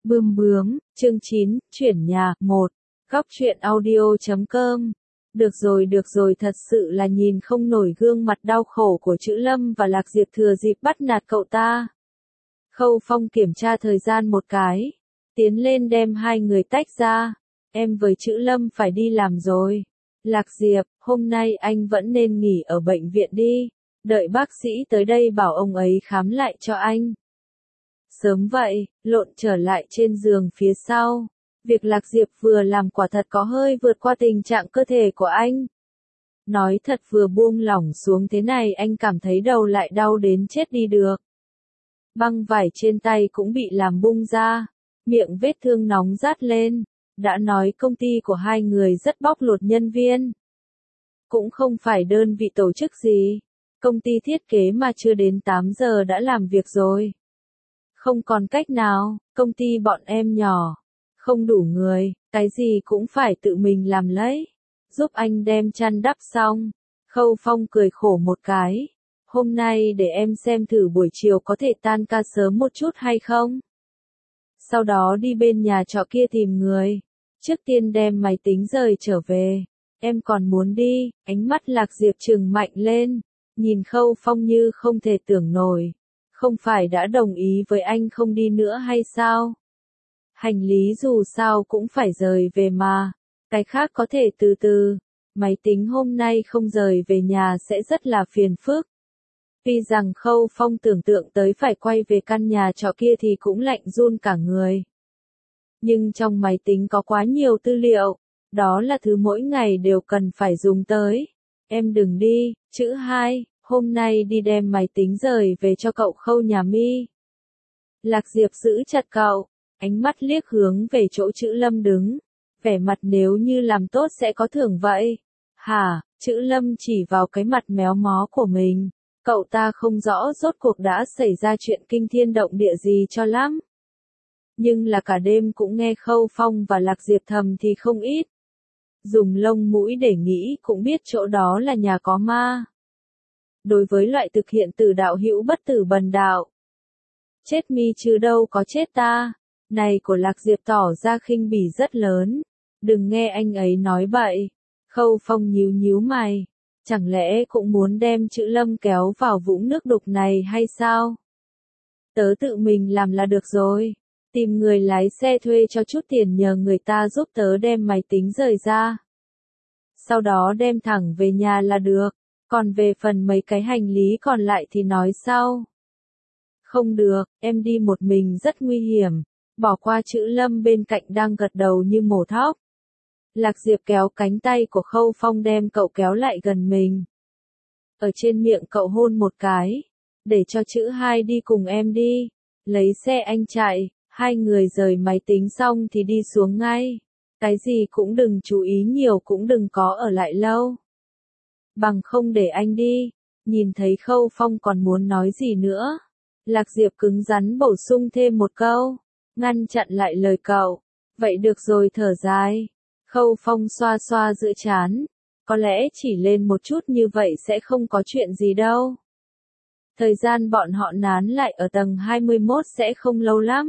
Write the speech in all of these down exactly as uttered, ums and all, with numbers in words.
Bươm bướm, chương chín, chuyển nhà, một. Góc truyện audio chấm com. Được rồi được rồi, thật sự là nhìn không nổi gương mặt đau khổ của Chữ Lâm và Lạc Diệp thừa dịp bắt nạt cậu ta. Khâu Phong kiểm tra thời gian một cái, tiến lên đem hai người tách ra. Em với Chữ Lâm phải đi làm rồi. Lạc Diệp, hôm nay anh vẫn nên nghỉ ở bệnh viện đi, đợi bác sĩ tới đây bảo ông ấy khám lại cho anh. Sớm vậy, lộn trở lại trên giường phía sau. Việc Lạc Diệp vừa làm quả thật có hơi vượt qua tình trạng cơ thể của anh. Nói thật, vừa buông lỏng xuống thế này anh cảm thấy đầu lại đau đến chết đi được. Băng vải trên tay cũng bị làm bung ra, miệng vết thương nóng rát lên. Đã nói công ty của hai người rất bóc lột nhân viên. Cũng không phải đơn vị tổ chức gì. Công ty thiết kế mà chưa đến tám giờ đã làm việc rồi. Không còn cách nào, công ty bọn em nhỏ, không đủ người, cái gì cũng phải tự mình làm lấy. Giúp anh đem chăn đắp xong. Khâu Phong cười khổ một cái. Hôm nay để em xem thử buổi chiều có thể tan ca sớm một chút hay không. Sau đó đi bên nhà trọ kia tìm người. Trước tiên đem máy tính rời trở về. Em còn muốn đi, ánh mắt Lạc Diệp trừng mạnh lên. Nhìn Khâu Phong như không thể tưởng nổi. Không phải đã đồng ý với anh không đi nữa hay sao? Hành lý dù sao cũng phải rời về mà. Cái khác có thể từ từ. Máy tính hôm nay không rời về nhà sẽ rất là phiền phức. Tuy rằng Khâu Phong tưởng tượng tới phải quay về căn nhà trọ kia thì cũng lạnh run cả người. Nhưng trong máy tính có quá nhiều tư liệu. Đó là thứ mỗi ngày đều cần phải dùng tới. Em đừng đi, chữ hai. Hôm nay đi đem máy tính rời về cho cậu Khâu nhà Mi. Lạc Diệp giữ chặt cậu, ánh mắt liếc hướng về chỗ Chữ Lâm đứng, vẻ mặt nếu như làm tốt sẽ có thưởng vậy. Hả? Chữ Lâm chỉ vào cái mặt méo mó của mình, cậu ta không rõ rốt cuộc đã xảy ra chuyện kinh thiên động địa gì cho lắm. Nhưng là cả đêm cũng nghe Khâu Phong và Lạc Diệp thầm thì không ít. Dùng lông mũi để nghĩ cũng biết chỗ đó là nhà có ma. Đối với loại thực hiện tử đạo hữu bất tử bần đạo. Chết mi chứ đâu có chết ta. Này của Lạc Diệp tỏ ra khinh bỉ rất lớn. Đừng nghe anh ấy nói bậy. Khâu Phong nhíu nhíu mày. Chẳng lẽ cũng muốn đem Chữ Lâm kéo vào vũng nước đục này hay sao? Tớ tự mình làm là được rồi. Tìm người lái xe thuê cho chút tiền nhờ người ta giúp tớ đem máy tính rời ra. Sau đó đem thẳng về nhà là được. Còn về phần mấy cái hành lý còn lại thì nói sau. Không được, em đi một mình rất nguy hiểm. Bỏ qua Chữ Lâm bên cạnh đang gật đầu như mổ thóc. Lạc Diệp kéo cánh tay của Khâu Phong đem cậu kéo lại gần mình. Ở trên miệng cậu hôn một cái. Để cho Chữ hai đi cùng em đi. Lấy xe anh chạy. Hai người rời máy tính xong thì đi xuống ngay. Cái gì cũng đừng chú ý nhiều, cũng đừng có ở lại lâu. Bằng không để anh đi. Nhìn thấy Khâu Phong còn muốn nói gì nữa. Lạc Diệp cứng rắn bổ sung thêm một câu. Ngăn chặn lại lời cậu. Vậy được rồi, thở dài. Khâu Phong xoa xoa giữa trán. Có lẽ chỉ lên một chút như vậy sẽ không có chuyện gì đâu. Thời gian bọn họ nán lại ở tầng hai mươi mốt sẽ không lâu lắm.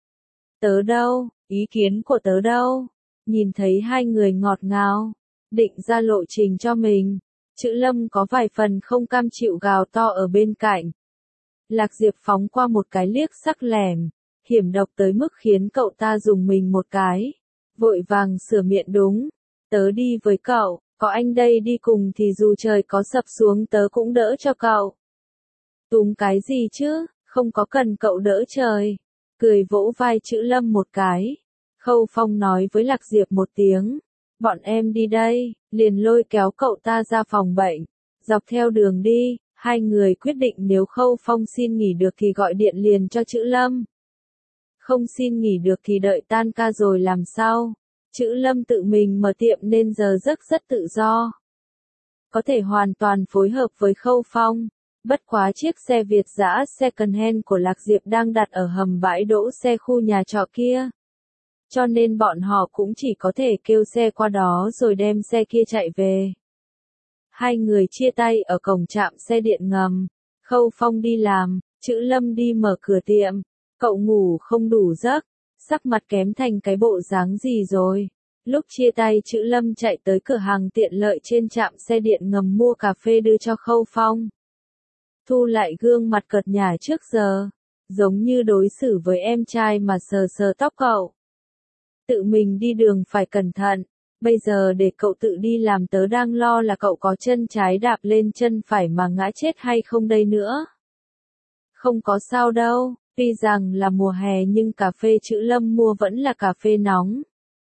Tớ đâu, ý kiến của tớ đâu. Nhìn thấy hai người ngọt ngào. Định ra lộ trình cho mình. Chữ Lâm có vài phần không cam chịu gào to ở bên cạnh. Lạc Diệp phóng qua một cái liếc sắc lẻm, hiểm độc tới mức khiến cậu ta dùng mình một cái. Vội vàng sửa miệng đúng. Tớ đi với cậu, có anh đây đi cùng thì dù trời có sập xuống tớ cũng đỡ cho cậu. Túm cái gì chứ, không có cần cậu đỡ trời. Cười vỗ vai Chữ Lâm một cái. Khâu Phong nói với Lạc Diệp một tiếng. Bọn em đi đây, liền lôi kéo cậu ta ra phòng bệnh. Dọc theo đường đi, hai người quyết định nếu Khâu Phong xin nghỉ được thì gọi điện liền cho Chữ Lâm. Không xin nghỉ được thì đợi tan ca rồi làm sao. Chữ Lâm tự mình mở tiệm nên giờ giấc rất tự do. Có thể hoàn toàn phối hợp với Khâu Phong. Bất quá chiếc xe Việt dã second hand của Lạc Diệp đang đặt ở hầm bãi đỗ xe khu nhà trọ kia. Cho nên bọn họ cũng chỉ có thể kêu xe qua đó rồi đem xe kia chạy về. Hai người chia tay ở cổng trạm xe điện ngầm. Khâu Phong đi làm, Chữ Lâm đi mở cửa tiệm. Cậu ngủ không đủ giấc. Sắc mặt kém thành cái bộ dáng gì rồi? Lúc chia tay Chữ Lâm chạy tới cửa hàng tiện lợi trên trạm xe điện ngầm mua cà phê đưa cho Khâu Phong. Thu lại gương mặt cợt nhả trước giờ, giống như đối xử với em trai mà sờ sờ tóc cậu. Tự mình đi đường phải cẩn thận, bây giờ để cậu tự đi làm tớ đang lo là cậu có chân trái đạp lên chân phải mà ngã chết hay không đây nữa. Không có sao đâu, tuy rằng là mùa hè nhưng cà phê Chữ Lâm mua vẫn là cà phê nóng.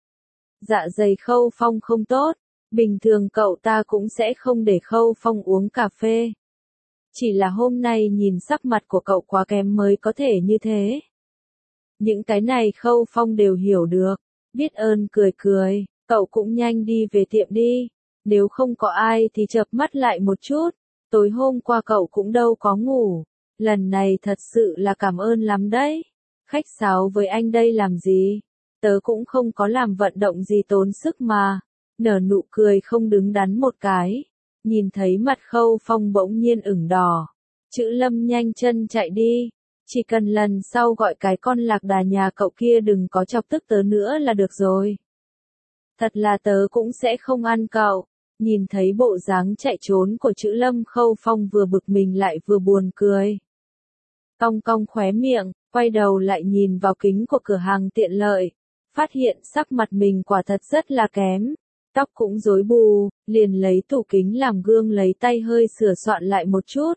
Dạ dày Khâu Phong không tốt, bình thường cậu ta cũng sẽ không để Khâu Phong uống cà phê. Chỉ là hôm nay nhìn sắc mặt của cậu quá kém mới có thể như thế. Những cái này Khâu Phong đều hiểu được, biết ơn cười cười, cậu cũng nhanh đi về tiệm đi, nếu không có ai thì chợp mắt lại một chút, tối hôm qua cậu cũng đâu có ngủ, lần này thật sự là cảm ơn lắm đấy. Khách sáo với anh đây làm gì, tớ cũng không có làm vận động gì tốn sức mà, nở nụ cười không đứng đắn một cái. Nhìn thấy mặt Khâu Phong bỗng nhiên ửng đỏ, Chữ Lâm nhanh chân chạy đi, chỉ cần lần sau gọi cái con lạc đà nhà cậu kia đừng có chọc tức tớ nữa là được rồi. Thật là tớ cũng sẽ không ăn cậu. Nhìn thấy bộ dáng chạy trốn của Chữ Lâm, Khâu Phong vừa bực mình lại vừa buồn cười. Cong cong khóe miệng, quay đầu lại nhìn vào kính của cửa hàng tiện lợi, phát hiện sắc mặt mình quả thật rất là kém. Tóc cũng rối bù, liền lấy tủ kính làm gương lấy tay hơi sửa soạn lại một chút.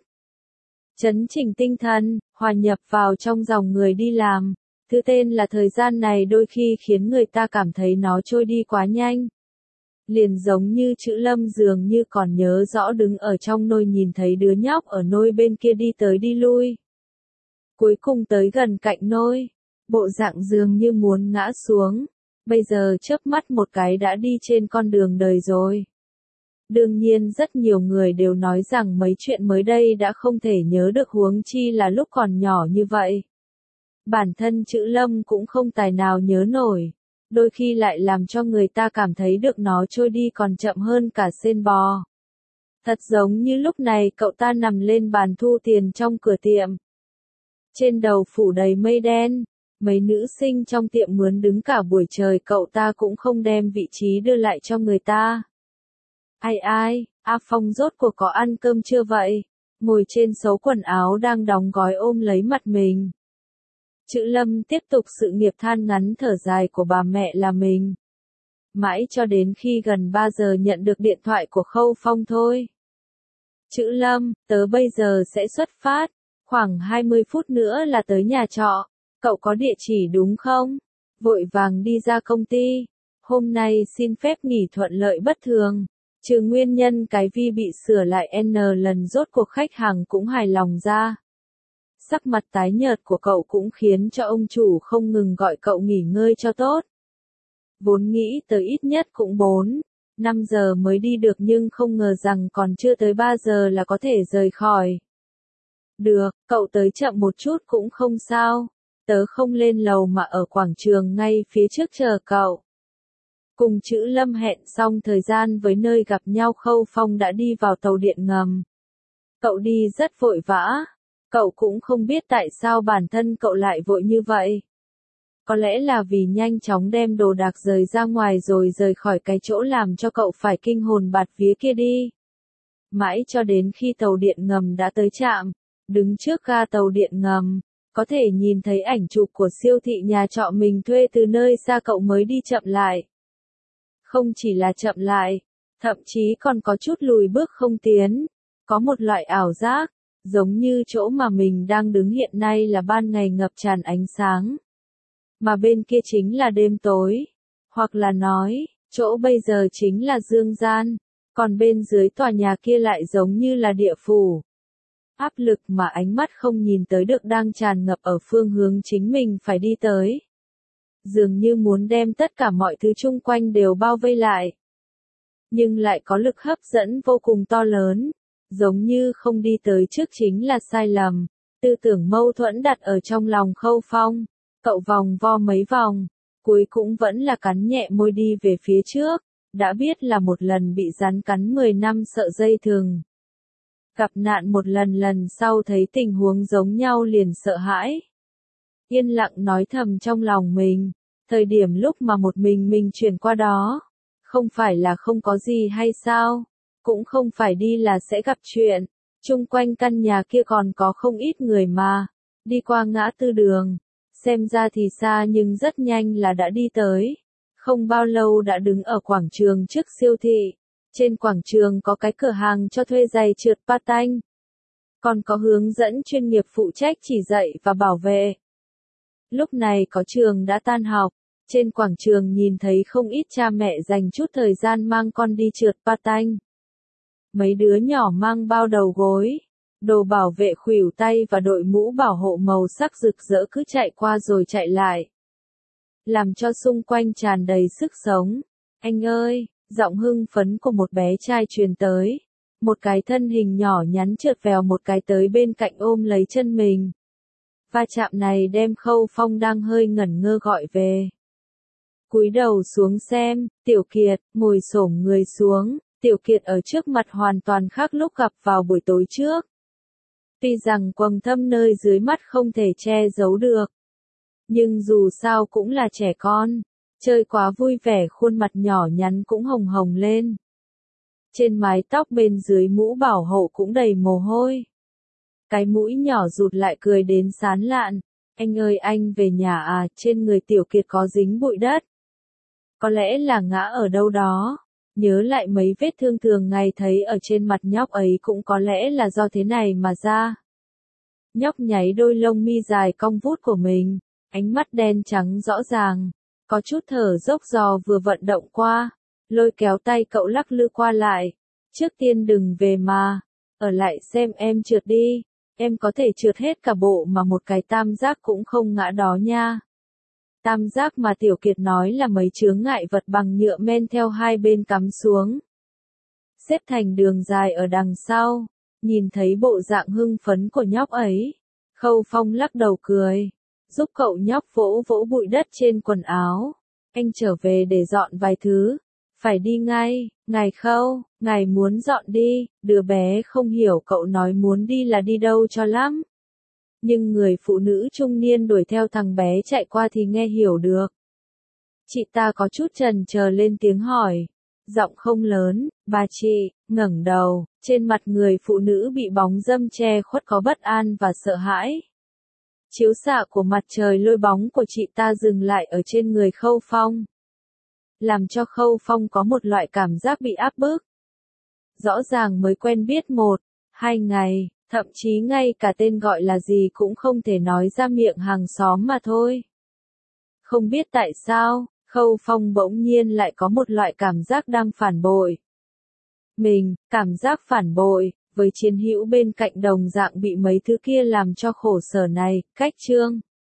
Chấn chỉnh tinh thần, hòa nhập vào trong dòng người đi làm. Thứ tên là thời gian này đôi khi khiến người ta cảm thấy nó trôi đi quá nhanh. Liền giống như Chữ Lâm dường như còn nhớ rõ đứng ở trong nôi nhìn thấy đứa nhóc ở nôi bên kia đi tới đi lui. Cuối cùng tới gần cạnh nôi, bộ dạng dường như muốn ngã xuống. Bây giờ chớp mắt một cái đã đi trên con đường đời rồi. Đương nhiên rất nhiều người đều nói rằng mấy chuyện mới đây đã không thể nhớ được, huống chi là lúc còn nhỏ như vậy. Bản thân Chữ Lâm cũng không tài nào nhớ nổi, đôi khi lại làm cho người ta cảm thấy được nó trôi đi còn chậm hơn cả sên bò. Thật giống như lúc này cậu ta nằm lên bàn thu tiền trong cửa tiệm. Trên đầu phủ đầy mây đen. Mấy nữ sinh trong tiệm mướn đứng cả buổi trời, cậu ta cũng không đem vị trí đưa lại cho người ta. Ai ai, A Phong rốt cuộc có ăn cơm chưa vậy? Ngồi trên xấu quần áo đang đóng gói ôm lấy mặt mình. Chữ Lâm tiếp tục sự nghiệp than ngắn thở dài của bà mẹ là mình. Mãi cho đến khi gần ba giờ nhận được điện thoại của Khâu Phong thôi. Chữ Lâm, tớ bây giờ sẽ xuất phát, khoảng hai mươi phút nữa là tới nhà trọ. Cậu có địa chỉ đúng không? Vội vàng đi ra công ty. Hôm nay xin phép nghỉ thuận lợi bất thường. Trừ nguyên nhân cái vi bị sửa lại N lần rốt cuộc khách hàng cũng hài lòng ra. Sắc mặt tái nhợt của cậu cũng khiến cho ông chủ không ngừng gọi cậu nghỉ ngơi cho tốt. Vốn nghĩ tới ít nhất cũng bốn, năm giờ mới đi được nhưng không ngờ rằng còn chưa tới ba giờ là có thể rời khỏi. Được, cậu tới chậm một chút cũng không sao. Tớ không lên lầu mà ở quảng trường ngay phía trước chờ cậu. Cùng Chữ Lâm hẹn xong thời gian với nơi gặp nhau, Khâu Phong đã đi vào tàu điện ngầm. Cậu đi rất vội vã. Cậu cũng không biết tại sao bản thân cậu lại vội như vậy. Có lẽ là vì nhanh chóng đem đồ đạc rời ra ngoài rồi rời khỏi cái chỗ làm cho cậu phải kinh hồn bạt vía kia đi. Mãi cho đến khi tàu điện ngầm đã tới trạm, đứng trước ga tàu điện ngầm, có thể nhìn thấy ảnh chụp của siêu thị nhà trọ mình thuê từ nơi xa, cậu mới đi chậm lại. Không chỉ là chậm lại, thậm chí còn có chút lùi bước không tiến, có một loại ảo giác, giống như chỗ mà mình đang đứng hiện nay là ban ngày ngập tràn ánh sáng, mà bên kia chính là đêm tối, hoặc là nói, chỗ bây giờ chính là dương gian, còn bên dưới tòa nhà kia lại giống như là địa phủ. Áp lực mà ánh mắt không nhìn tới được đang tràn ngập ở phương hướng chính mình phải đi tới. Dường như muốn đem tất cả mọi thứ chung quanh đều bao vây lại. Nhưng lại có lực hấp dẫn vô cùng to lớn. Giống như không đi tới trước chính là sai lầm. Tư tưởng mâu thuẫn đặt ở trong lòng Khâu Phong. Cậu vòng vo mấy vòng. Cuối cũng vẫn là cắn nhẹ môi đi về phía trước. Đã biết là một lần bị rắn cắn mười năm sợ dây thừng. Gặp nạn một lần lần sau thấy tình huống giống nhau liền sợ hãi. Yên lặng nói thầm trong lòng mình, Thời điểm lúc mà một mình mình chuyển qua đó, không phải là không có gì hay sao, cũng không phải đi là sẽ gặp chuyện, chung quanh căn nhà kia còn có không ít người mà, đi qua ngã tư đường, xem ra thì xa nhưng rất nhanh là đã đi tới, không bao lâu đã đứng ở quảng trường trước siêu thị, trên quảng trường có cái cửa hàng cho thuê giày trượt patin, còn có hướng dẫn chuyên nghiệp phụ trách chỉ dạy và bảo vệ. Lúc này có trường đã tan học, trên quảng trường nhìn thấy không ít cha mẹ dành chút thời gian mang con đi trượt patin. Mấy đứa nhỏ mang bao đầu gối, đồ bảo vệ khuỷu tay và đội mũ bảo hộ màu sắc rực rỡ cứ chạy qua rồi chạy lại, làm cho xung quanh tràn đầy sức sống. Anh ơi, giọng hưng phấn của một bé trai truyền tới. Một cái thân hình nhỏ nhắn trượt vèo một cái tới bên cạnh ôm lấy chân mình. Va chạm này đem Khâu Phong đang hơi ngẩn ngơ gọi về. Cúi đầu xuống xem, Tiểu Kiệt, ngồi xổm người xuống, Tiểu Kiệt ở trước mặt hoàn toàn khác lúc gặp vào buổi tối trước. Tuy rằng quầng thâm nơi dưới mắt không thể che giấu được. Nhưng dù sao cũng là trẻ con, chơi quá vui vẻ khuôn mặt nhỏ nhắn cũng hồng hồng lên. Trên mái tóc bên dưới mũ bảo hộ cũng đầy mồ hôi. Cái mũi nhỏ rụt lại cười đến sán lạn. Anh ơi anh về nhà à, trên người Tiểu Kiệt có dính bụi đất. Có lẽ là ngã ở đâu đó. Nhớ lại mấy vết thương thường ngày thấy ở trên mặt nhóc ấy cũng có lẽ là do thế này mà ra. Nhóc nháy đôi lông mi dài cong vút của mình, ánh mắt đen trắng rõ ràng, có chút thở dốc dò vừa vận động qua, lôi kéo tay cậu lắc lư qua lại. Trước tiên đừng về mà, ở lại xem em trượt đi, em có thể trượt hết cả bộ mà một cái tam giác cũng không ngã đó nha. Tam giác mà Tiểu Kiệt nói là mấy chướng ngại vật bằng nhựa men theo hai bên cắm xuống. Xếp thành đường dài ở đằng sau, nhìn thấy bộ dạng hưng phấn của nhóc ấy. Khâu Phong lắc đầu cười, giúp cậu nhóc vỗ vỗ bụi đất trên quần áo. Anh trở về để dọn vài thứ, phải đi ngay, ngài Khâu, ngài muốn dọn đi, đứa bé không hiểu cậu nói muốn đi là đi đâu cho lắm. Nhưng người phụ nữ trung niên đuổi theo thằng bé chạy qua thì nghe hiểu được. Chị ta có chút chần chờ lên tiếng hỏi, giọng không lớn, bà chị, ngẩng đầu, trên mặt người phụ nữ bị bóng râm che khuất có bất an và sợ hãi. Chiếu xạ của mặt trời lôi bóng của chị ta dừng lại ở trên người Khâu Phong. Làm cho Khâu Phong có một loại cảm giác bị áp bức. Rõ ràng mới quen biết một, hai ngày, thậm chí ngay cả tên gọi là gì cũng không thể nói ra miệng hàng xóm mà thôi. Không biết tại sao, Khâu Phong bỗng nhiên lại có một loại cảm giác đang phản bội. Mình, cảm giác phản bội, với chiến hữu bên cạnh đồng dạng bị mấy thứ kia làm cho khổ sở này, cách chương.